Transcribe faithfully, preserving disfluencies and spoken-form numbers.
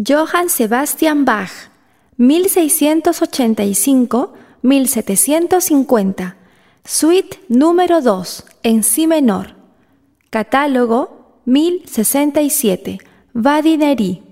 Johann Sebastian Bach, mil seiscientos ochenta y cinco a mil setecientos cincuenta, Suite número dos, en si menor. Catálogo mil sesenta y siete, Va di Neri.